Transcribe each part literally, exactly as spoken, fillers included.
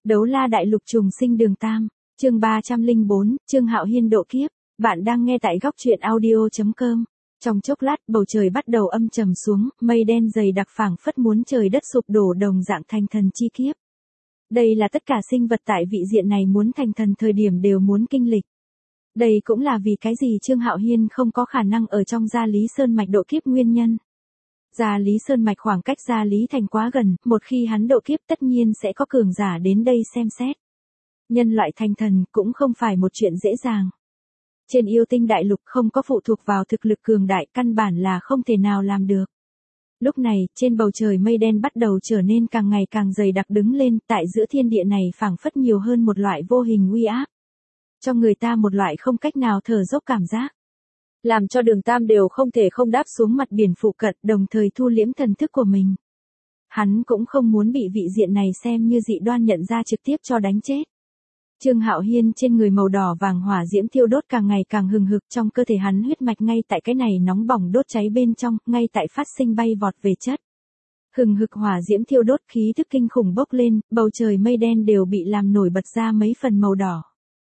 Đấu la đại lục trùng sinh đường tam, chương ba trăm lẻ bốn, Trương Hạo Hiên độ kiếp. Bạn đang nghe tại góc truyện audio chấm com. Trong chốc lát, bầu trời bắt đầu âm trầm xuống, mây đen dày đặc phảng phất muốn trời đất sụp đổ đồng dạng thành thần chi kiếp. Đây là tất cả sinh vật tại vị diện này muốn thành thần thời điểm đều muốn kinh lịch. Đây cũng là vì cái gì Trương Hạo Hiên không có khả năng ở trong Gia Lý Sơn Mạch độ kiếp nguyên nhân. Gia Lý Sơn Mạch khoảng cách Gia Lý Thành quá gần, một khi hắn độ kiếp tất nhiên sẽ có cường giả đến đây xem xét. Nhân loại thành thần cũng không phải một chuyện dễ dàng. Trên yêu tinh đại lục không có phụ thuộc vào thực lực cường đại, căn bản là không thể nào làm được. Lúc này, trên bầu trời mây đen bắt đầu trở nên càng ngày càng dày đặc đứng lên, tại giữa thiên địa này phảng phất nhiều hơn một loại vô hình uy áp. Cho người ta một loại không cách nào thở dốc cảm giác. Làm cho Đường Tam đều không thể không đáp xuống mặt biển phụ cận, đồng thời thu liễm thần thức của mình. Hắn cũng không muốn bị vị diện này xem như dị đoan nhận ra trực tiếp cho đánh chết. Trương Hạo Hiên trên người màu đỏ vàng hỏa diễm thiêu đốt càng ngày càng hừng hực, trong cơ thể hắn huyết mạch ngay tại cái này nóng bỏng đốt cháy bên trong, ngay tại phát sinh bay vọt về chất. Hừng hực hỏa diễm thiêu đốt khí thức kinh khủng bốc lên, bầu trời mây đen đều bị làm nổi bật ra mấy phần màu đỏ.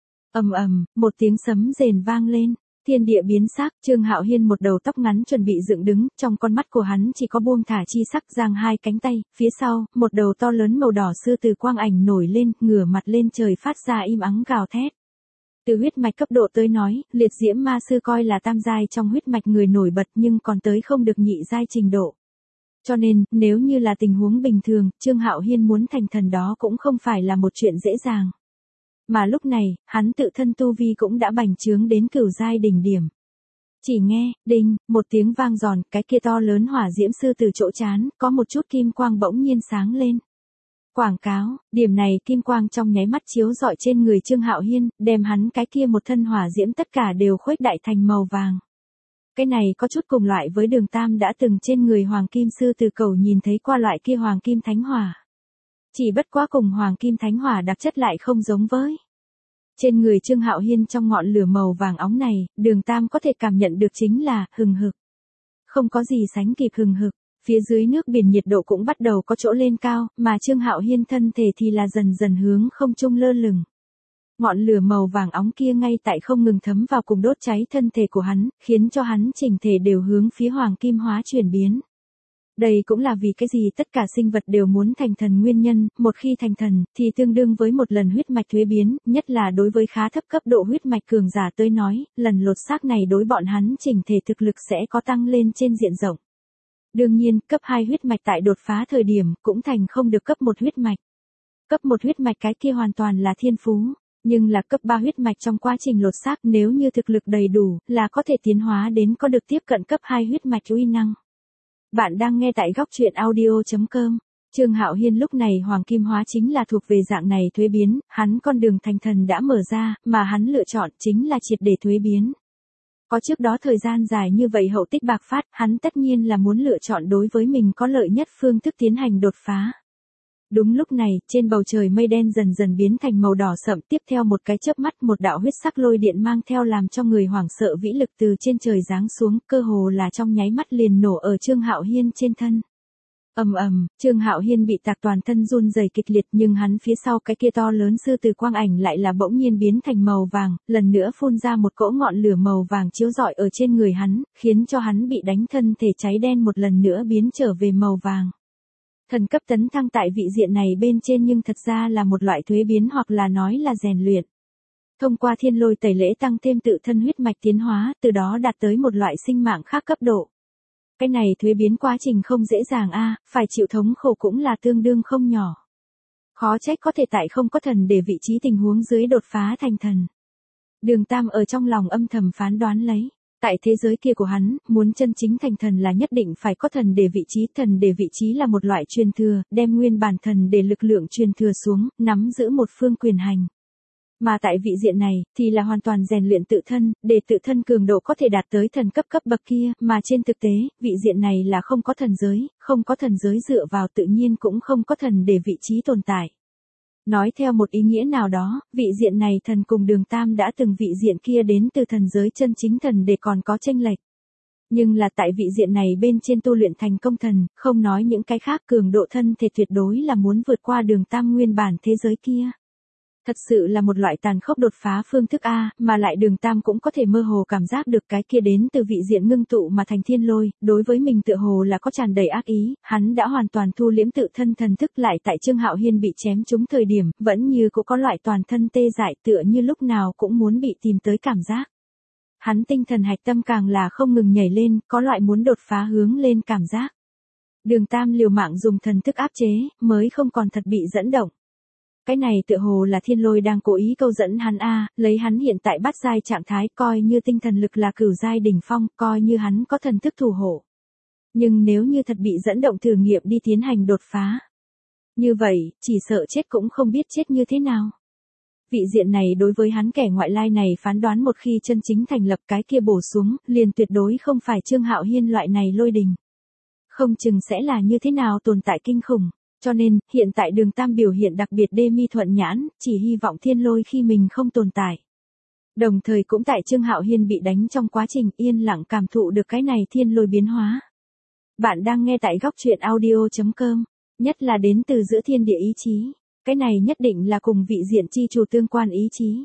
Ầm ầm, một tiếng sấm rền vang lên. Thiên địa biến sắc, Trương Hạo Hiên một đầu tóc ngắn chuẩn bị dựng đứng, trong con mắt của hắn chỉ có buông thả chi sắc, giang hai cánh tay, phía sau, một đầu to lớn màu đỏ sư từ quang ảnh nổi lên, ngửa mặt lên trời phát ra im ắng gào thét. Từ huyết mạch cấp độ tới nói, liệt diễm ma sư coi là tam giai trong huyết mạch người nổi bật nhưng còn tới không được nhị giai trình độ. Cho nên, nếu như là tình huống bình thường, Trương Hạo Hiên muốn thành thần đó cũng không phải là một chuyện dễ dàng. Mà lúc này, hắn tự thân tu vi cũng đã bành trướng đến cửu giai đỉnh điểm. Chỉ nghe, đinh, một tiếng vang giòn, cái kia to lớn hỏa diễm sư từ chỗ chán, có một chút kim quang bỗng nhiên sáng lên. Quảng cáo, điểm này kim quang trong nháy mắt chiếu rọi trên người Trương Hạo Hiên, đem hắn cái kia một thân hỏa diễm tất cả đều khuếch đại thành màu vàng. Cái này có chút cùng loại với Đường Tam đã từng trên người Hoàng Kim Sư từ cầu nhìn thấy qua loại kia Hoàng Kim Thánh Hỏa. Chỉ bất quá cùng Hoàng Kim Thánh Hỏa đặc chất lại không giống với. Trên người Trương Hạo Hiên trong ngọn lửa màu vàng óng này, Đường Tam có thể cảm nhận được chính là hừng hực. Không có gì sánh kịp hừng hực, phía dưới nước biển nhiệt độ cũng bắt đầu có chỗ lên cao, mà Trương Hạo Hiên thân thể thì là dần dần hướng không trung lơ lửng. Ngọn lửa màu vàng óng kia ngay tại không ngừng thấm vào cùng đốt cháy thân thể của hắn, khiến cho hắn chỉnh thể đều hướng phía hoàng kim hóa chuyển biến. Đây cũng là vì cái gì tất cả sinh vật đều muốn thành thần nguyên nhân, một khi thành thần, thì tương đương với một lần huyết mạch thuế biến, nhất là đối với khá thấp cấp độ huyết mạch cường giả tới nói, lần lột xác này đối bọn hắn chỉnh thể thực lực sẽ có tăng lên trên diện rộng. Đương nhiên, cấp hai huyết mạch tại đột phá thời điểm, cũng thành không được cấp một huyết mạch. Cấp một huyết mạch cái kia hoàn toàn là thiên phú, nhưng là cấp ba huyết mạch trong quá trình lột xác nếu như thực lực đầy đủ, là có thể tiến hóa đến có được tiếp cận cấp hai huyết mạch uy năng. Bạn đang nghe tại góc truyện audio chấm com. Trương Hạo Hiên lúc này hoàng kim hóa chính là thuộc về dạng này thuế biến, hắn con đường thành thần đã mở ra, mà hắn lựa chọn chính là triệt để thuế biến. Có trước đó thời gian dài như vậy hậu tích bạc phát, hắn tất nhiên là muốn lựa chọn đối với mình có lợi nhất phương thức tiến hành đột phá. Đúng lúc này, trên bầu trời mây đen dần dần biến thành màu đỏ sậm, tiếp theo một cái chớp mắt một đạo huyết sắc lôi điện mang theo làm cho người hoảng sợ vĩ lực từ trên trời giáng xuống, cơ hồ là trong nháy mắt liền nổ ở Trương Hạo Hiên trên thân. Ầm ầm, Trương Hạo Hiên bị tạc toàn thân run rẩy kịch liệt, nhưng hắn phía sau cái kia to lớn sư từ quang ảnh lại là bỗng nhiên biến thành màu vàng, lần nữa phun ra một cỗ ngọn lửa màu vàng chiếu rọi ở trên người hắn, khiến cho hắn bị đánh thân thể cháy đen một lần nữa biến trở về màu vàng. Thần cấp tấn thăng tại vị diện này bên trên nhưng thật ra là một loại thuế biến hoặc là nói là rèn luyện. Thông qua thiên lôi tẩy lễ tăng thêm tự thân huyết mạch tiến hóa, từ đó đạt tới một loại sinh mạng khác cấp độ. Cái này thuế biến quá trình không dễ dàng a, phải chịu thống khổ cũng là tương đương không nhỏ. Khó trách có thể tại không có thần để vị trí tình huống dưới đột phá thành thần. Đường Tam ở trong lòng âm thầm phán đoán lấy. Tại thế giới kia của hắn, muốn chân chính thành thần là nhất định phải có thần để vị trí, thần để vị trí là một loại truyền thừa, đem nguyên bản thần để lực lượng truyền thừa xuống, nắm giữ một phương quyền hành. Mà tại vị diện này, thì là hoàn toàn rèn luyện tự thân, để tự thân cường độ có thể đạt tới thần cấp cấp bậc kia, mà trên thực tế, vị diện này là không có thần giới, không có thần giới dựa vào tự nhiên cũng không có thần để vị trí tồn tại. Nói theo một ý nghĩa nào đó, vị diện này thần cùng Đường Tam đã từng vị diện kia đến từ thần giới chân chính thần để còn có chênh lệch. Nhưng là tại vị diện này bên trên tu luyện thành công thần, không nói những cái khác, cường độ thân thể tuyệt đối là muốn vượt qua Đường Tam nguyên bản thế giới kia. Thật sự là một loại tàn khốc đột phá phương thức A, mà lại Đường Tam cũng có thể mơ hồ cảm giác được cái kia đến từ vị diện ngưng tụ mà thành thiên lôi, đối với mình tựa hồ là có tràn đầy ác ý, hắn đã hoàn toàn thu liễm tự thân thần thức lại tại Trương Hạo Hiên bị chém trúng thời điểm, vẫn như cũng có loại toàn thân tê dại tựa như lúc nào cũng muốn bị tìm tới cảm giác. Hắn tinh thần hạch tâm càng là không ngừng nhảy lên, có loại muốn đột phá hướng lên cảm giác. Đường Tam liều mạng dùng thần thức áp chế, mới không còn thật bị dẫn động. Cái này tựa hồ là thiên lôi đang cố ý câu dẫn hắn a, lấy hắn hiện tại bát giai trạng thái, coi như tinh thần lực là cửu giai đỉnh phong, coi như hắn có thần thức thủ hộ. Nhưng nếu như thật bị dẫn động thử nghiệm đi tiến hành đột phá, như vậy, chỉ sợ chết cũng không biết chết như thế nào. Vị diện này đối với hắn kẻ ngoại lai này phán đoán một khi chân chính thành lập cái kia bổ xuống, liền tuyệt đối không phải Trương Hạo Hiên loại này lôi đình. Không chừng sẽ là như thế nào tồn tại kinh khủng. Cho nên, hiện tại Đường Tam biểu hiện đặc biệt đê mi thuận nhãn, chỉ hy vọng thiên lôi khi mình không tồn tại. Đồng thời cũng tại Trương Hạo Hiên bị đánh trong quá trình yên lặng cảm thụ được cái này thiên lôi biến hóa. Bạn đang nghe tại góc truyện audio chấm com, nhất là đến từ giữa thiên địa ý chí. Cái này nhất định là cùng vị diện chi chủ tương quan ý chí.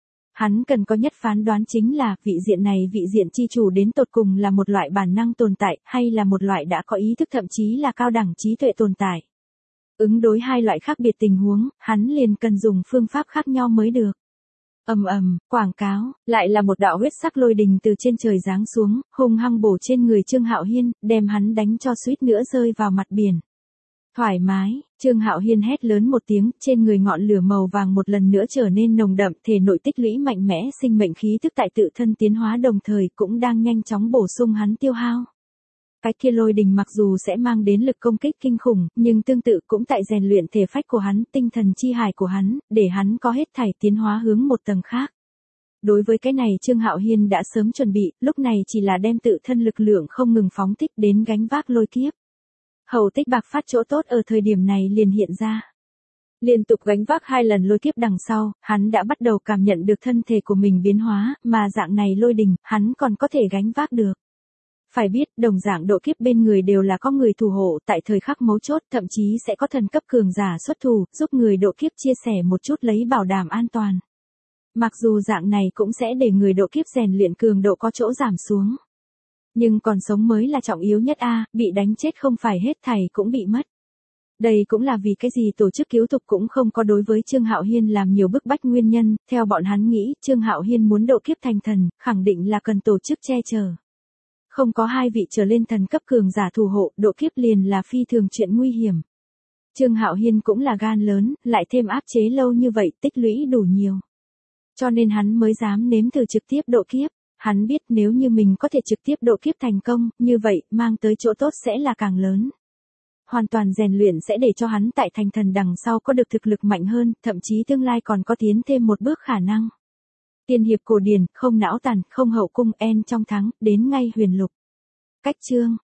Hắn cần có nhất phán đoán chính là vị diện này vị diện chi chủ đến tột cùng là một loại bản năng tồn tại hay là một loại đã có ý thức thậm chí là cao đẳng trí tuệ tồn tại. Ứng đối hai loại khác biệt tình huống, hắn liền cần dùng phương pháp khác nhau mới được. Ầm ầm, quảng cáo, lại là một đạo huyết sắc lôi đình từ trên trời giáng xuống, hung hăng bổ trên người Trương Hạo Hiên, đem hắn đánh cho suýt nữa rơi vào mặt biển. Thoải mái, Trương Hạo Hiên hét lớn một tiếng, trên người ngọn lửa màu vàng một lần nữa trở nên nồng đậm, thể nội tích lũy mạnh mẽ, sinh mệnh khí tức tại tự thân tiến hóa đồng thời cũng đang nhanh chóng bổ sung hắn tiêu hao. Cái kia lôi đình mặc dù sẽ mang đến lực công kích kinh khủng, nhưng tương tự cũng tại rèn luyện thể phách của hắn, tinh thần chi hải của hắn, để hắn có hết thảy tiến hóa hướng một tầng khác. Đối với cái này Trương Hạo Hiên đã sớm chuẩn bị, lúc này chỉ là đem tự thân lực lượng không ngừng phóng thích đến gánh vác lôi kiếp. Hậu tích bạc phát chỗ tốt ở thời điểm này liền hiện ra. Liên tục gánh vác hai lần lôi kiếp đằng sau, hắn đã bắt đầu cảm nhận được thân thể của mình biến hóa, mà dạng này lôi đình, hắn còn có thể gánh vác được. Phải biết, đồng dạng độ kiếp bên người đều là có người thủ hộ, tại thời khắc mấu chốt, thậm chí sẽ có thần cấp cường giả xuất thủ, giúp người độ kiếp chia sẻ một chút lấy bảo đảm an toàn. Mặc dù dạng này cũng sẽ để người độ kiếp rèn luyện cường độ có chỗ giảm xuống. Nhưng còn sống mới là trọng yếu nhất a, bị đánh chết không phải hết thảy cũng bị mất. Đây cũng là vì cái gì tổ chức cứu tục cũng không có đối với Trương Hạo Hiên làm nhiều bức bách nguyên nhân, theo bọn hắn nghĩ, Trương Hạo Hiên muốn độ kiếp thành thần, khẳng định là cần tổ chức che chở. Không có hai vị trở lên thần cấp cường giả thủ hộ, độ kiếp liền là phi thường chuyện nguy hiểm. Trương Hạo Hiên cũng là gan lớn, lại thêm áp chế lâu như vậy, tích lũy đủ nhiều. Cho nên hắn mới dám nếm thử trực tiếp độ kiếp. Hắn biết nếu như mình có thể trực tiếp độ kiếp thành công, như vậy, mang tới chỗ tốt sẽ là càng lớn. Hoàn toàn rèn luyện sẽ để cho hắn tại thành thần đằng sau có được thực lực mạnh hơn, thậm chí tương lai còn có tiến thêm một bước khả năng. Tiên hiệp cổ điển, không não tàn, không hậu cung en trong thắng, đến ngay huyền lục. Cách chương,